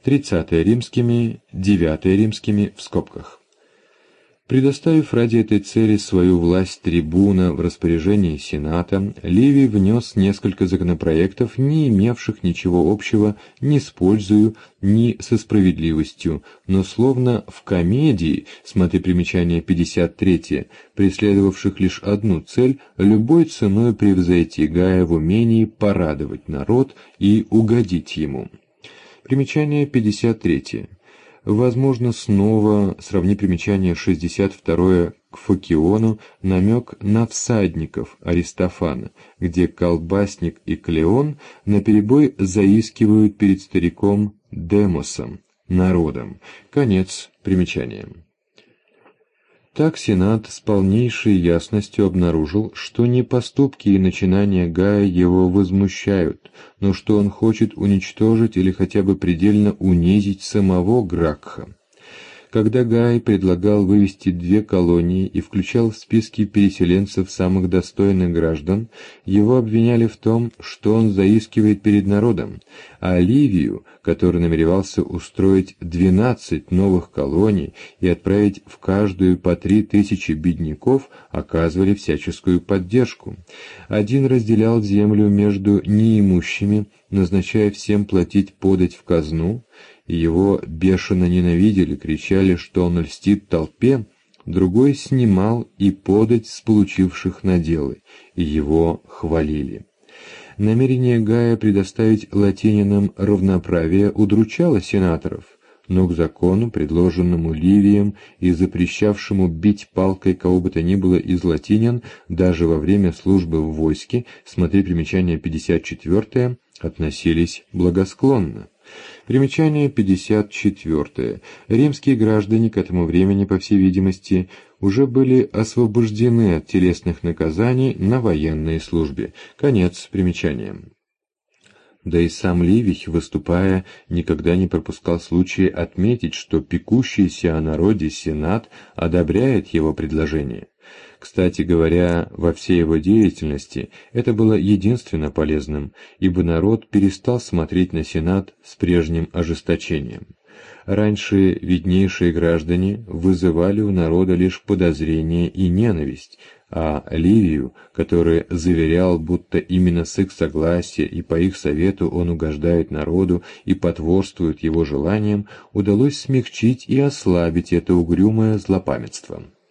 30 римскими, 9 римскими в скобках. Предоставив ради этой цели свою власть трибуна в распоряжении Сената, Ливий внес несколько законопроектов, не имевших ничего общего ни с пользою, ни со справедливостью, но словно в комедии, смотри примечание 53, преследовавших лишь одну цель – любой ценой превзойти Гая в умении порадовать народ и угодить ему. Примечание 53. Возможно, снова сравни примечание 62 к Фокиону, намек на всадников Аристофана, где колбасник и Клеон наперебой заискивают перед стариком Демосом, народом. Конец примечания. Так Сенат с полнейшей ясностью обнаружил, что не поступки и начинания Гая его возмущают, но что он хочет уничтожить или хотя бы предельно унизить самого Гракха. Когда Гай предлагал вывести 2 колонии и включал в списки переселенцев самых достойных граждан, его обвиняли в том, что он заискивает перед народом, а Ливию, который намеревался устроить 12 новых колоний и отправить в каждую по 3000 бедняков, оказывали всяческую поддержку. Один разделял землю между неимущими, назначая всем платить подать в казну, его бешено ненавидели, кричали, что он льстит толпе, другой снимал и подать с получивших наделы, и его хвалили. Намерение Гая предоставить латинянам равноправие удручало сенаторов, но к закону, предложенному Ливием и запрещавшему бить палкой кого бы то ни было из латинян, даже во время службы в войске, смотри примечание 54, относились благосклонно. Примечание 54. Римские граждане к этому времени, по всей видимости, уже были освобождены от телесных наказаний на военной службе. Конец примечания. Да и сам Ливий, выступая, никогда не пропускал случая отметить, что пекущийся о народе Сенат одобряет его предложение. Кстати говоря, во всей его деятельности это было единственно полезным, ибо народ перестал смотреть на Сенат с прежним ожесточением. Раньше виднейшие граждане вызывали у народа лишь подозрение и ненависть, а Ливию, который заверял, будто именно с их согласия и по их совету он угождает народу и потворствует его желаниям, удалось смягчить и ослабить это угрюмое злопамятство.